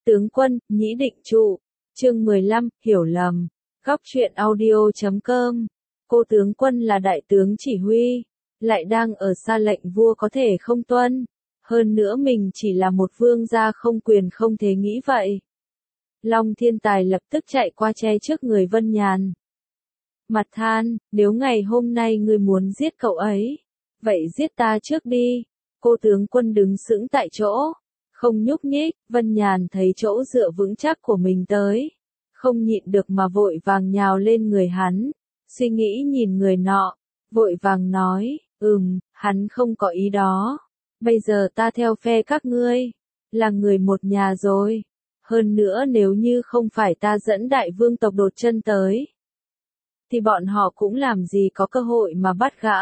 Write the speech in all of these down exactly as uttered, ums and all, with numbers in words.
Tướng quân, nhĩ định trụ. Chương mười lăm, hiểu lầm. Góc truyện audio chấm com. Cô tướng quân là đại tướng chỉ huy, lại đang ở xa lệnh vua có thể không tuân. Hơn nữa mình chỉ là một vương gia không quyền không thể nghĩ vậy. Long Thiên Tài lập tức chạy qua che trước người Vân Nhàn. Mặt than, nếu ngày hôm nay ngươi muốn giết cậu ấy, vậy giết ta trước đi. Cô tướng quân đứng sững tại chỗ, không nhúc nhích. Vân Nhàn thấy chỗ dựa vững chắc của mình tới, không nhịn được mà vội vàng nhào lên người hắn, suy nghĩ nhìn người nọ, vội vàng nói, ừm, hắn không có ý đó. Bây giờ ta theo phe các ngươi, là người một nhà rồi. Hơn nữa nếu như không phải ta dẫn đại vương tộc đột chân tới, thì bọn họ cũng làm gì có cơ hội mà bắt gã.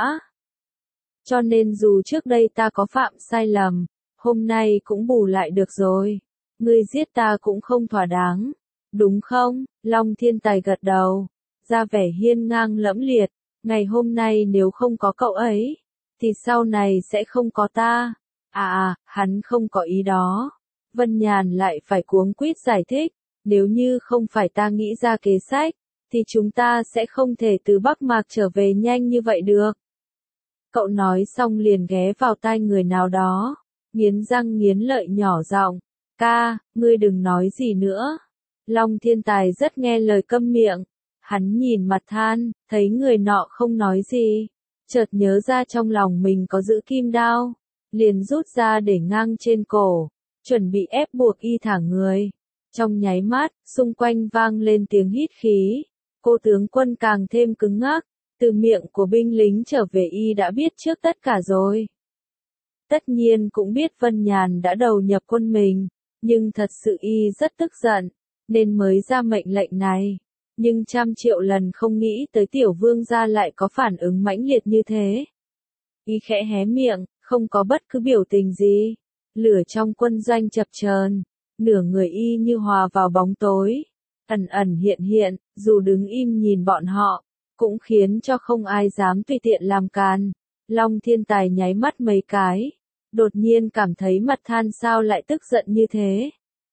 Cho nên dù trước đây ta có phạm sai lầm, hôm nay cũng bù lại được rồi. Ngươi giết ta cũng không thỏa đáng, đúng không? Long Thiên Tài gật đầu, ra vẻ hiên ngang lẫm liệt. Ngày hôm nay nếu không có cậu ấy, thì sau này sẽ không có ta. À à, hắn không có ý đó. Vân Nhàn lại phải cuống quýt giải thích, nếu như không phải ta nghĩ ra kế sách, thì chúng ta sẽ không thể từ Bắc Mạc trở về nhanh như vậy được. Cậu nói xong liền ghé vào tai người nào đó, nghiến răng nghiến lợi nhỏ giọng, ca, ngươi đừng nói gì nữa. Long Thiên Tài rất nghe lời câm miệng, hắn nhìn mặt than, thấy người nọ không nói gì, chợt nhớ ra trong lòng mình có giữ kim đao, liền rút ra để ngang trên cổ, chuẩn bị ép buộc y thả người. Trong nháy mắt, xung quanh vang lên tiếng hít khí, cô tướng quân càng thêm cứng ngắc, từ miệng của binh lính trở về y đã biết trước tất cả rồi. Tất nhiên cũng biết Vân Nhàn đã đầu nhập quân mình, nhưng thật sự y rất tức giận, nên mới ra mệnh lệnh này. Nhưng trăm triệu lần không nghĩ tới tiểu vương gia lại có phản ứng mãnh liệt như thế. Y khẽ hé miệng, không có bất cứ biểu tình gì. Lửa trong quân doanh chập chờn, nửa người y như hòa vào bóng tối, ẩn ẩn hiện hiện, dù đứng im nhìn bọn họ, cũng khiến cho không ai dám tùy tiện làm càn. Long Thiên Tài nháy mắt mấy cái, đột nhiên cảm thấy mặt than sao lại tức giận như thế.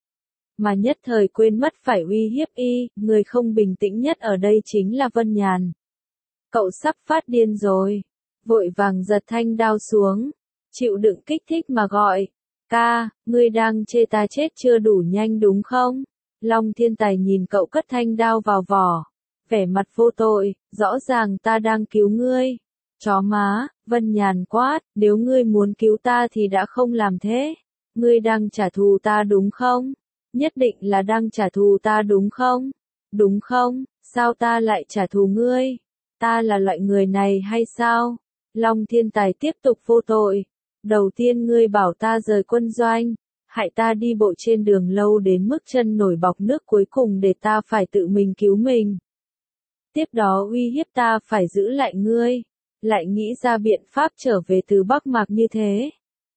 Mà nhất thời quên mất phải uy hiếp y, người không bình tĩnh nhất ở đây chính là Vân Nhàn. Cậu sắp phát điên rồi, vội vàng giật thanh đao xuống, chịu đựng kích thích mà gọi, ca, ngươi đang chê ta chết chưa đủ nhanh đúng không? Long Thiên Tài nhìn cậu cất thanh đao vào vỏ, vẻ mặt vô tội, rõ ràng ta đang cứu ngươi. Chó má, Vân Nhàn quát, nếu ngươi muốn cứu ta thì đã không làm thế. Ngươi đang trả thù ta đúng không? Nhất định là đang trả thù ta đúng không? Đúng không? Sao ta lại trả thù ngươi? Ta là loại người này hay sao? Long Thiên Tài tiếp tục vô tội. Đầu tiên ngươi bảo ta rời quân doanh, hại ta đi bộ trên đường lâu đến mức chân nổi bọt nước, cuối cùng để ta phải tự mình cứu mình. Tiếp đó uy hiếp ta phải giữ lại ngươi, lại nghĩ ra biện pháp trở về từ Bắc Mạc như thế,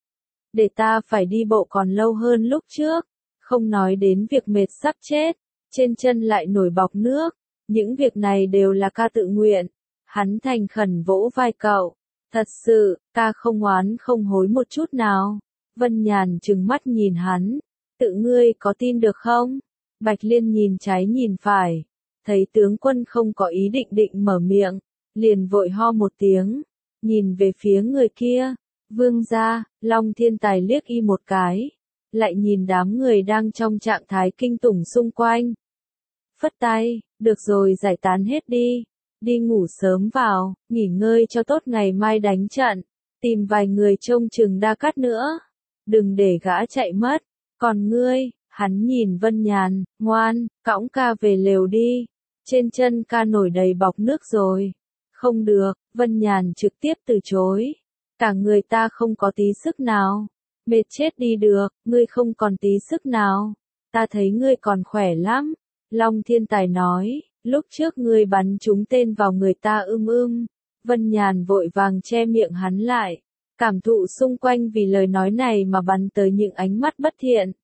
để ta phải đi bộ còn lâu hơn lúc trước, không nói đến việc mệt sắp chết, trên chân lại nổi bọt nước, những việc này đều là ca tự nguyện. Hắn thành khẩn vỗ vai cậu, thật sự, ca không oán không hối một chút nào. Vân Nhàn trừng mắt nhìn hắn, tự ngươi có tin được không? Bạch Liên nhìn trái nhìn phải, thấy tướng quân không có ý định định mở miệng, liền vội ho một tiếng, nhìn về phía người kia. Vương gia. Long Thiên Tài liếc y một cái, lại nhìn đám người đang trong trạng thái kinh tủng xung quanh. Phất tay, được rồi, giải tán hết đi, đi ngủ sớm vào, nghỉ ngơi cho tốt, ngày mai đánh trận, tìm vài người trông chừng Đa Cát nữa, đừng để gã chạy mất. Còn ngươi, hắn nhìn Vân Nhàn, ngoan, cõng ca về lều đi, trên chân ca nổi đầy bọt nước rồi. Không được, Vân Nhàn trực tiếp từ chối, cả người ta không có tí sức nào, mệt chết đi được, ngươi không còn tí sức nào, ta thấy ngươi còn khỏe lắm. Long Thiên Tài nói, lúc trước ngươi bắn trúng tên vào người ta ưm ưm. Vân Nhàn vội vàng che miệng hắn lại, cảm thụ xung quanh vì lời nói này mà bắn tới những ánh mắt bất thiện.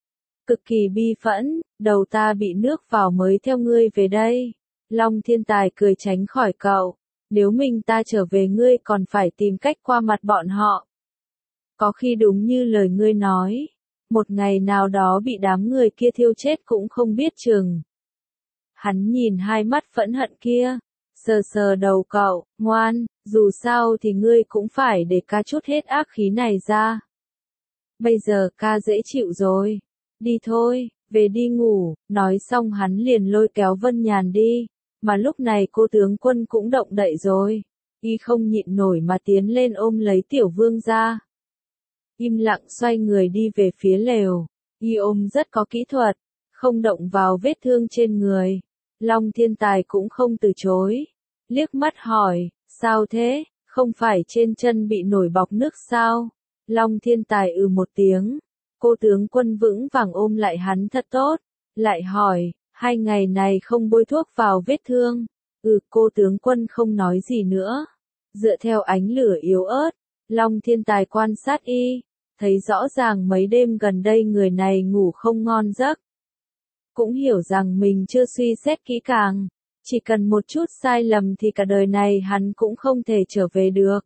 Cực kỳ bi phẫn, đầu ta bị nước vào mới theo ngươi về đây. Long Thiên Tài cười tránh khỏi cậu, nếu mình ta trở về ngươi còn phải tìm cách qua mặt bọn họ. Có khi đúng như lời ngươi nói, Một ngày nào đó bị đám người kia thiêu chết cũng không biết chừng. Hắn nhìn hai mắt phẫn hận kia, sờ sờ đầu cậu, ngoan, dù sao thì ngươi cũng phải để ca chút hết ác khí này ra. Bây giờ ca dễ chịu rồi, đi thôi, về đi ngủ, nói xong hắn liền lôi kéo Vân Nhàn đi, mà lúc này cô tướng quân cũng động đậy rồi, y không nhịn nổi mà tiến lên ôm lấy tiểu vương ra. Im lặng xoay người đi về phía lều, y ôm rất có kỹ thuật, không động vào vết thương trên người. Long Thiên Tài cũng không từ chối, liếc mắt hỏi, sao thế, không phải trên chân bị nổi bọt nước sao? Long Thiên Tài ừ một tiếng, cô tướng quân vững vàng ôm lại hắn thật tốt, lại hỏi, hai ngày này không bôi thuốc vào vết thương, ừ cô tướng quân không nói gì nữa, dựa theo ánh lửa yếu ớt, Long Thiên Tài quan sát y, thấy rõ ràng mấy đêm gần đây người này ngủ không ngon giấc. Cũng hiểu rằng mình chưa suy xét kỹ càng, chỉ cần một chút sai lầm thì cả đời này hắn cũng không thể trở về được.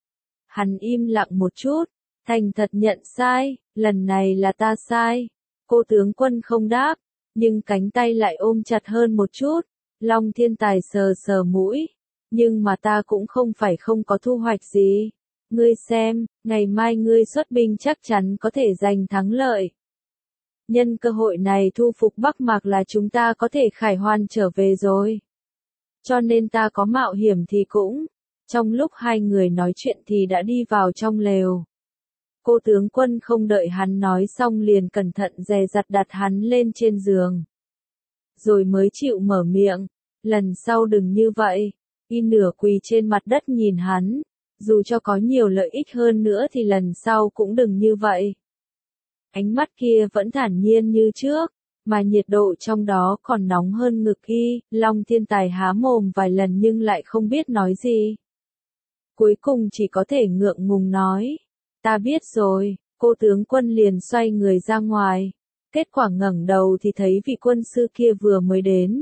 Hắn im lặng một chút, thành thật nhận sai, lần này là ta sai. Cô tướng quân không đáp, nhưng cánh tay lại ôm chặt hơn một chút. Long Thiên Tài sờ sờ mũi, nhưng mà ta cũng không phải không có thu hoạch gì. Ngươi xem, ngày mai ngươi xuất binh chắc chắn có thể giành thắng lợi. Nhân cơ hội này thu phục Bắc Mạc là chúng ta có thể khải hoàn trở về rồi. Cho nên ta có mạo hiểm thì cũng. Trong lúc hai người nói chuyện thì đã đi vào trong lều. Cô tướng quân không đợi hắn nói xong liền cẩn thận dè dặt đặt hắn lên trên giường. Rồi mới chịu mở miệng, lần sau đừng như vậy. Y nửa quỳ trên mặt đất nhìn hắn, dù cho có nhiều lợi ích hơn nữa thì lần sau cũng đừng như vậy. Ánh mắt kia vẫn thản nhiên như trước, mà nhiệt độ trong đó còn nóng hơn ngực y. Long Thiên Tài há mồm vài lần nhưng lại không biết nói gì. Cuối cùng chỉ có thể ngượng ngùng nói, ta biết rồi. Cô tướng quân liền xoay người ra ngoài, kết quả ngẩng đầu thì thấy vị quân sư kia vừa mới đến.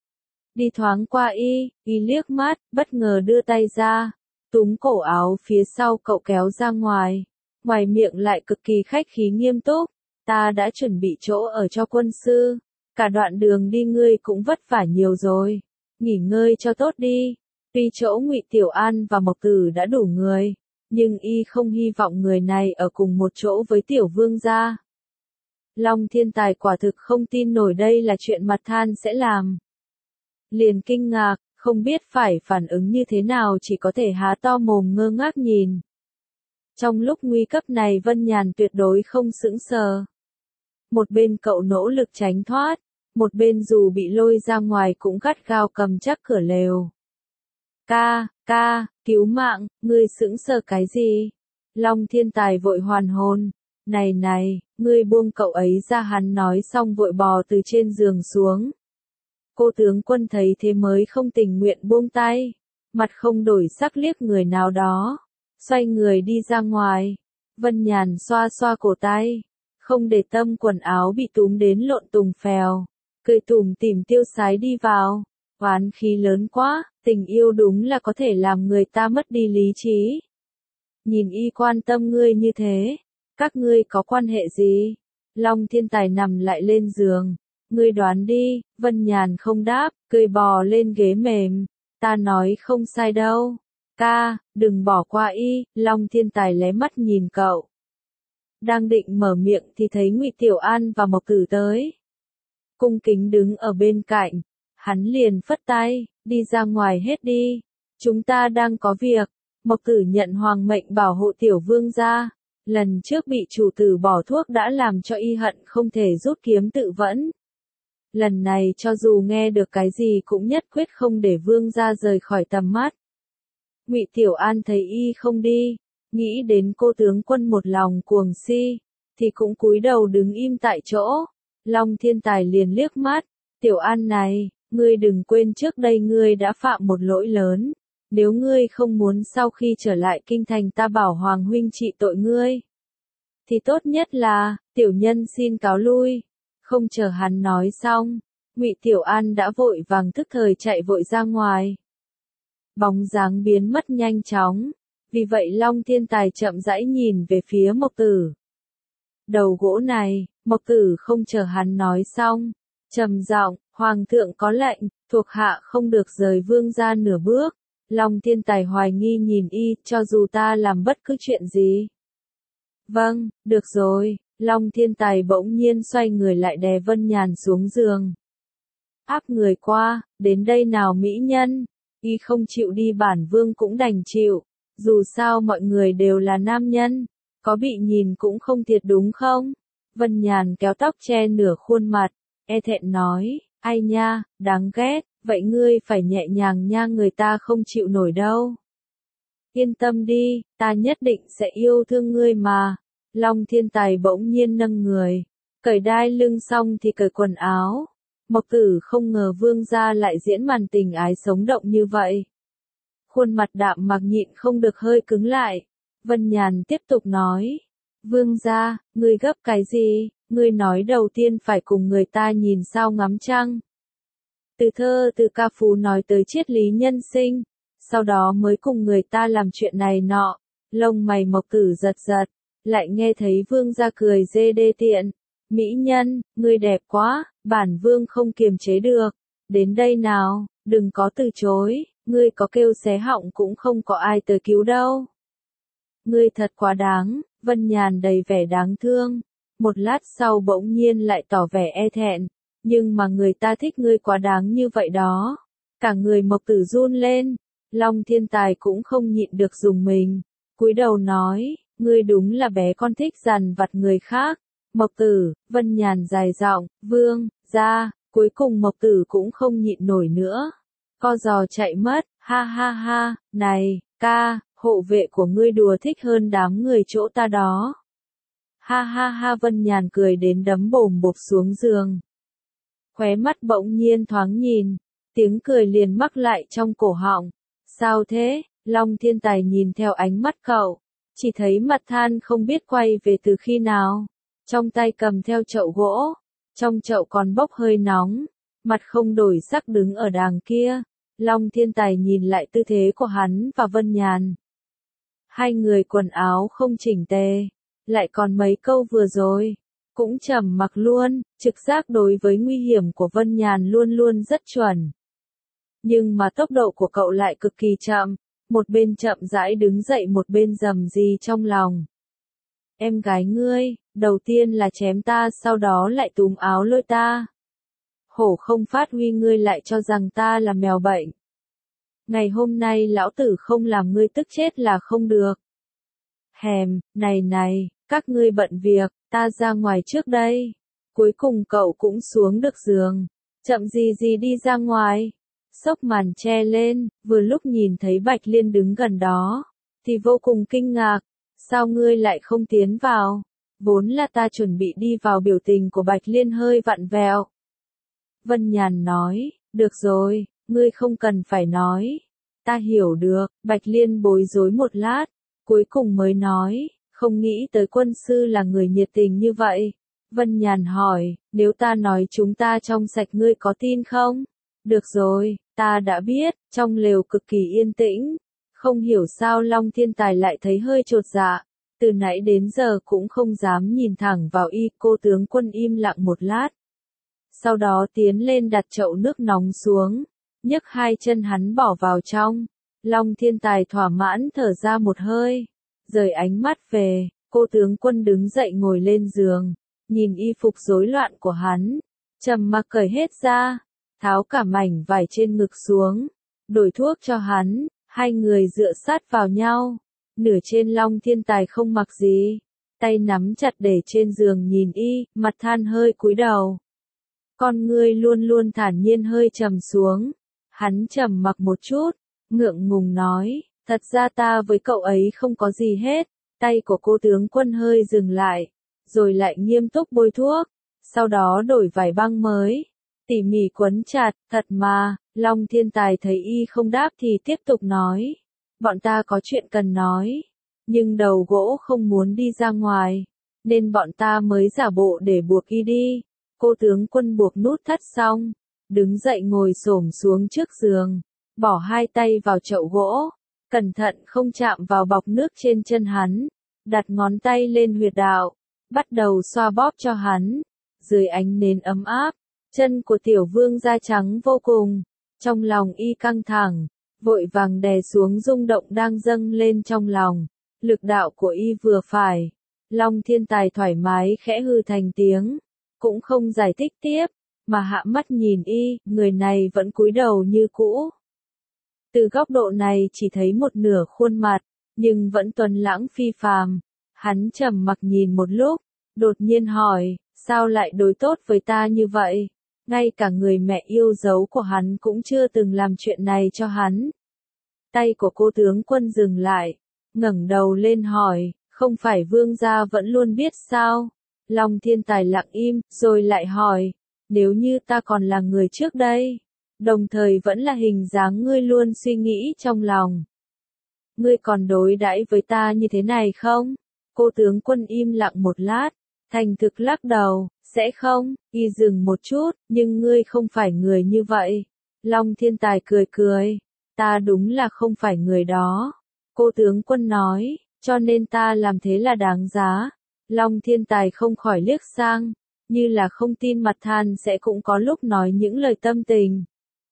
Đi thoáng qua y, y liếc mắt, bất ngờ đưa tay ra, túm cổ áo phía sau cậu kéo ra ngoài. Ngoài miệng lại cực kỳ khách khí nghiêm túc, ta đã chuẩn bị chỗ ở cho quân sư, cả đoạn đường đi ngươi cũng vất vả nhiều rồi, nghỉ ngơi cho tốt đi. Tuy chỗ Ngụy Tiểu An và Mộc Tử đã đủ người, nhưng y không hy vọng người này ở cùng một chỗ với Tiểu Vương gia. Long Thiên Tài quả thực không tin nổi đây là chuyện mặt than sẽ làm. Liền kinh ngạc, không biết phải phản ứng như thế nào, chỉ có thể há to mồm ngơ ngác nhìn. Trong lúc nguy cấp này Vân Nhàn tuyệt đối không sững sờ. Một bên cậu nỗ lực tránh thoát, một bên dù bị lôi ra ngoài cũng gắt gao cầm chắc cửa lều. Ca, ca, cứu mạng, ngươi sững sờ cái gì? Long Thiên Tài vội hoàn hồn. Này này, ngươi buông cậu ấy ra, hắn nói xong vội bò từ trên giường xuống. Cô tướng quân thấy thế mới không tình nguyện buông tay, mặt không đổi sắc liếc người nào đó, xoay người đi ra ngoài. Vân Nhàn xoa xoa cổ tay, không để tâm quần áo bị túm đến lộn tùng phèo, cười tủm tỉm tiêu sái đi vào. Oán khí lớn quá, tình yêu đúng là có thể làm người ta mất đi lý trí. Nhìn y quan tâm ngươi như thế, các ngươi có quan hệ gì? Long Thiên Tài nằm lại lên giường, ngươi đoán đi. Vân Nhàn không đáp, cười bò lên ghế mềm, ta nói không sai đâu. Ca, đừng bỏ qua y. Long Thiên Tài lé mắt nhìn cậu. Đang định mở miệng thì thấy Ngụy Tiểu An và Mộc Tử tới. Cung kính đứng ở bên cạnh, hắn liền phất tay, đi ra ngoài hết đi. Chúng ta đang có việc. Mộc Tử nhận hoàng mệnh bảo hộ Tiểu Vương gia. Lần trước bị chủ tử bỏ thuốc đã làm cho y hận không thể rút kiếm tự vẫn. Lần này cho dù nghe được cái gì cũng nhất quyết không để Vương gia rời khỏi tầm mắt. Ngụy Tiểu An thấy y không đi, nghĩ đến cô tướng quân một lòng cuồng si, thì cũng cúi đầu đứng im tại chỗ. Long Thiên Tài liền liếc mắt, Tiểu An này, ngươi đừng quên trước đây ngươi đã phạm một lỗi lớn. Nếu ngươi không muốn sau khi trở lại kinh thành ta bảo Hoàng huynh trị tội ngươi, thì tốt nhất là, tiểu nhân xin cáo lui. Không chờ hắn nói xong, Ngụy Tiểu An đã vội vàng thức thời chạy vội ra ngoài. Bóng dáng biến mất nhanh chóng, vì vậy Long Thiên Tài chậm rãi nhìn về phía Mộc Tử. đầu gỗ này, Mộc Tử không chờ hắn nói xong, trầm giọng, hoàng thượng có lệnh, thuộc hạ không được rời vương gia nửa bước. Long Thiên Tài hoài nghi nhìn y, cho dù ta làm bất cứ chuyện gì. Vâng, được rồi, Long Thiên Tài bỗng nhiên xoay người lại đè Vân Nhàn xuống giường. Áp người qua, đến đây nào mỹ nhân, y không chịu đi bản vương cũng đành chịu, dù sao mọi người đều là nam nhân, có bị nhìn cũng không thiệt đúng không? Vân Nhàn kéo tóc che nửa khuôn mặt, e thẹn nói, ai nha, đáng ghét, vậy ngươi phải nhẹ nhàng nha, người ta không chịu nổi đâu. Yên tâm đi, ta nhất định sẽ yêu thương ngươi mà. Long Thiên Tài bỗng nhiên nâng người, cởi đai lưng xong thì cởi quần áo. Mộc Tử không ngờ vương gia lại diễn màn tình ái sống động như vậy. Khuôn mặt đạm mạc nhịn không được hơi cứng lại. Vân Nhàn tiếp tục nói, vương gia, ngươi gấp cái gì, ngươi nói đầu tiên phải cùng người ta nhìn sao ngắm trăng. Từ thơ từ ca phú nói tới triết lý nhân sinh, sau đó mới cùng người ta làm chuyện này nọ. Lông mày Mộc Tử giật giật, lại nghe thấy vương gia cười dê đê tiện. Mỹ nhân, ngươi đẹp quá, bản vương không kiềm chế được. Đến đây nào, đừng có từ chối, ngươi có kêu xé họng cũng không có ai tới cứu đâu. Ngươi thật quá đáng, Vân Nhàn đầy vẻ đáng thương. Một lát sau bỗng nhiên lại tỏ vẻ e thẹn. Nhưng mà người ta thích ngươi quá đáng như vậy đó. Cả người Mộc Tử run lên. Long Thiên Tài cũng không nhịn được dùng mình. Cúi đầu nói, ngươi đúng là bé con thích dằn vặt người khác. Mộc Tử, Vân Nhàn dài giọng, vương, ra, cuối cùng Mộc Tử cũng không nhịn nổi nữa. Co giò chạy mất, ha ha ha, này, ca, hộ vệ của ngươi đùa thích hơn đám người chỗ ta đó. Ha ha ha, Vân Nhàn cười đến đấm bồm bộp xuống giường. Khóe mắt bỗng nhiên thoáng nhìn, tiếng cười liền mắc lại trong cổ họng. Sao thế? Long Thiên Tài nhìn theo ánh mắt cậu, chỉ thấy mặt than không biết quay về từ khi nào. Trong tay cầm theo chậu gỗ, trong chậu còn bốc hơi nóng, mặt không đổi sắc đứng ở đàng kia. Long Thiên Tài nhìn lại tư thế của hắn và Vân Nhàn. Hai người quần áo không chỉnh tề, lại còn mấy câu vừa rồi, cũng trầm mặc luôn, trực giác đối với nguy hiểm của Vân Nhàn luôn luôn rất chuẩn. Nhưng mà tốc độ của cậu lại cực kỳ chậm, một bên chậm rãi đứng dậy một bên rầm rì trong lòng. Em gái ngươi, đầu tiên là chém ta sau đó lại túm áo lôi ta. Hổ không phát huy ngươi lại cho rằng ta là mèo bệnh. Ngày hôm nay lão tử không làm ngươi tức chết là không được. Hèm, này này, các ngươi bận việc, ta ra ngoài trước đây. Cuối cùng cậu cũng xuống được giường, chậm gì gì đi ra ngoài. Xốc màn che lên, vừa lúc nhìn thấy Bạch Liên đứng gần đó, thì vô cùng kinh ngạc. Sao ngươi lại không tiến vào? Vốn là ta chuẩn bị đi vào, biểu tình của Bạch Liên hơi vặn vẹo. Vân Nhàn nói, được rồi, ngươi không cần phải nói. Ta hiểu được, Bạch Liên bối rối một lát, cuối cùng mới nói, không nghĩ tới quân sư là người nhiệt tình như vậy. Vân Nhàn hỏi, nếu ta nói chúng ta trong sạch ngươi có tin không? Được rồi, ta đã biết, trong lều cực kỳ yên tĩnh. Không hiểu sao Long Thiên Tài lại thấy hơi chột dạ, từ nãy đến giờ cũng không dám nhìn thẳng vào y. Cô tướng quân im lặng một lát. Sau đó tiến lên đặt chậu nước nóng xuống, nhấc hai chân hắn bỏ vào trong. Long Thiên Tài thỏa mãn thở ra một hơi, rời ánh mắt về, cô tướng quân đứng dậy ngồi lên giường, nhìn y phục rối loạn của hắn, trầm mặc cởi hết ra, tháo cả mảnh vải trên ngực xuống, đổi thuốc cho hắn. Hai người dựa sát vào nhau, nửa trên Long Thiên Tài không mặc gì, tay nắm chặt để trên giường nhìn y, mặt than hơi cúi đầu. Con ngươi luôn luôn thản nhiên hơi trầm xuống, hắn trầm mặc một chút, ngượng ngùng nói, thật ra ta với cậu ấy không có gì hết. Tay của cô tướng quân hơi dừng lại, rồi lại nghiêm túc bôi thuốc, sau đó đổi vải băng mới, tỉ mỉ quấn chặt. Thật mà, Long Thiên Tài thấy y không đáp thì tiếp tục nói, bọn ta có chuyện cần nói, nhưng đầu gỗ không muốn đi ra ngoài, nên bọn ta mới giả bộ để buộc y đi. Cô tướng quân buộc nút thắt xong, đứng dậy ngồi xổm xuống trước giường, bỏ hai tay vào chậu gỗ, cẩn thận không chạm vào bọc nước trên chân hắn, đặt ngón tay lên huyệt đạo, bắt đầu xoa bóp cho hắn. Dưới ánh nến ấm áp, chân của tiểu vương da trắng vô cùng. Trong lòng y căng thẳng, vội vàng đè xuống rung động đang dâng lên trong lòng. Lực đạo của y vừa phải. Long Thiên Tài thoải mái khẽ hừ thành tiếng, cũng không giải thích tiếp, mà hạ mắt nhìn y, người này vẫn cúi đầu như cũ. Từ góc độ này chỉ thấy một nửa khuôn mặt, nhưng vẫn tuấn lãng phi phàm. Hắn trầm mặc nhìn một lúc, đột nhiên hỏi, sao lại đối tốt với ta như vậy? Ngay cả người mẹ yêu dấu của hắn cũng chưa từng làm chuyện này cho hắn. Tay của cô tướng quân dừng lại, ngẩng đầu lên hỏi, không phải vương gia vẫn luôn biết sao? Long Thiên Tài lặng im, rồi lại hỏi, nếu như ta còn là người trước đây, đồng thời vẫn là hình dáng ngươi luôn suy nghĩ trong lòng, ngươi còn đối đãi với ta như thế này không? Cô tướng quân im lặng một lát, thành thực lắc đầu, sẽ không. Y dừng một chút, nhưng ngươi không phải người như vậy. Long Thiên Tài cười cười, ta đúng là không phải người đó. Cô tướng quân nói, cho nên ta làm thế là đáng giá. Long Thiên Tài không khỏi liếc sang, như là không tin mặt than sẽ cũng có lúc nói những lời tâm tình.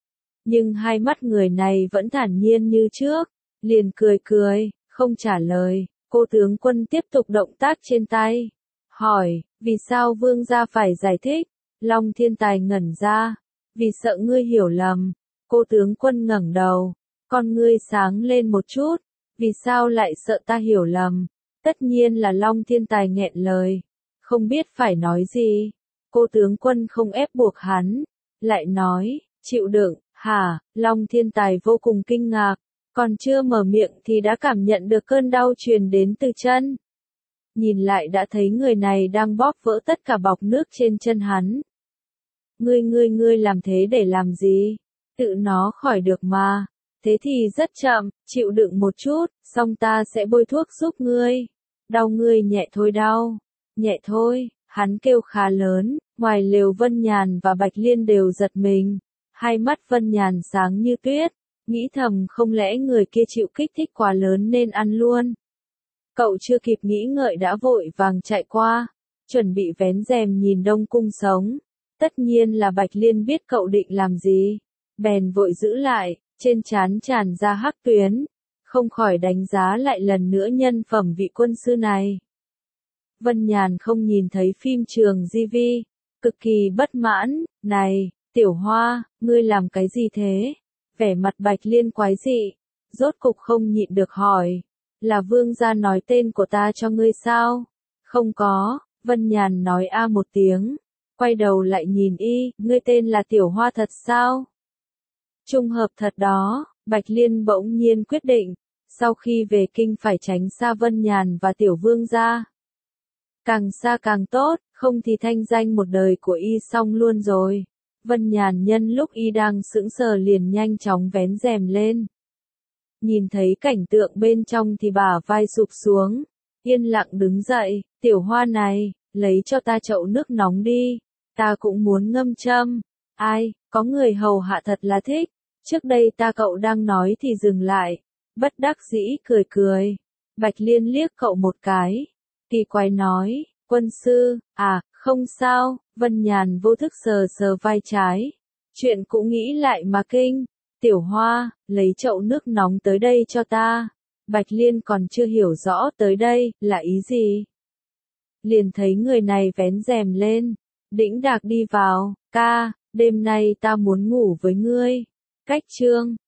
Nhưng hai mắt người này vẫn thản nhiên như trước, liền cười cười, không trả lời. Cô tướng quân tiếp tục động tác trên tay, hỏi, vì sao vương gia phải giải thích? Long Thiên Tài ngẩn ra, vì sợ ngươi hiểu lầm. Cô tướng quân ngẩng đầu, con ngươi sáng lên một chút, vì sao lại sợ ta hiểu lầm? Tất nhiên là Long Thiên Tài nghẹn lời, không biết phải nói gì. Cô tướng quân không ép buộc hắn, lại nói, chịu đựng. Hả? Long Thiên Tài vô cùng kinh ngạc, còn chưa mở miệng thì đã cảm nhận được cơn đau truyền đến từ chân. Nhìn lại đã thấy người này đang bóp vỡ tất cả bọc nước trên chân hắn. Ngươi ngươi ngươi làm thế để làm gì? Tự nó khỏi được mà. Thế thì rất chậm, chịu đựng một chút, xong ta sẽ bôi thuốc giúp ngươi. Đau ngươi nhẹ thôi đau. Nhẹ thôi, hắn kêu khá lớn, ngoài lều Vân Nhàn và Bạch Liên đều giật mình. Hai mắt Vân Nhàn sáng như tuyết, nghĩ thầm không lẽ người kia chịu kích thích quá lớn nên ăn luôn. Cậu chưa kịp nghĩ ngợi đã vội vàng chạy qua, chuẩn bị vén rèm nhìn Đông Cung sống. Tất nhiên là Bạch Liên biết cậu định làm gì, bèn vội giữ lại, trên trán tràn ra hắc tuyến, không khỏi đánh giá lại lần nữa nhân phẩm vị quân sư này. Vân Nhàn không nhìn thấy phim trường gi vi, cực kỳ bất mãn, này, Tiểu Hoa, ngươi làm cái gì thế? Vẻ mặt Bạch Liên quái dị, rốt cục không nhịn được hỏi, là vương gia nói tên của ta cho ngươi sao? Không có, Vân Nhàn nói a một tiếng, quay đầu lại nhìn y, ngươi tên là Tiểu Hoa thật sao? Trùng hợp thật đó, Bạch Liên bỗng nhiên quyết định, sau khi về kinh phải tránh xa Vân Nhàn và Tiểu Vương gia. Càng xa càng tốt, không thì thanh danh một đời của y xong luôn rồi. Vân Nhàn nhân lúc y đang sững sờ liền nhanh chóng vén rèm lên. Nhìn thấy cảnh tượng bên trong thì bả vai sụp xuống, yên lặng đứng dậy, Tiểu Hoa này, lấy cho ta chậu nước nóng đi, ta cũng muốn ngâm châm. Ai, có người hầu hạ thật là thích, trước đây ta cậu đang nói thì dừng lại, bất đắc dĩ cười cười. Bạch Liên liếc cậu một cái, kỳ quái nói, quân sư, à, không sao. Vân Nhàn vô thức sờ sờ vai trái, chuyện cũng nghĩ lại mà kinh. Tiểu Hoa, lấy chậu nước nóng tới đây cho ta. Bạch Liên còn chưa hiểu rõ tới đây là ý gì, liền thấy người này vén rèm lên, đĩnh đạc đi vào, ca, đêm nay ta muốn ngủ với ngươi. Cách chương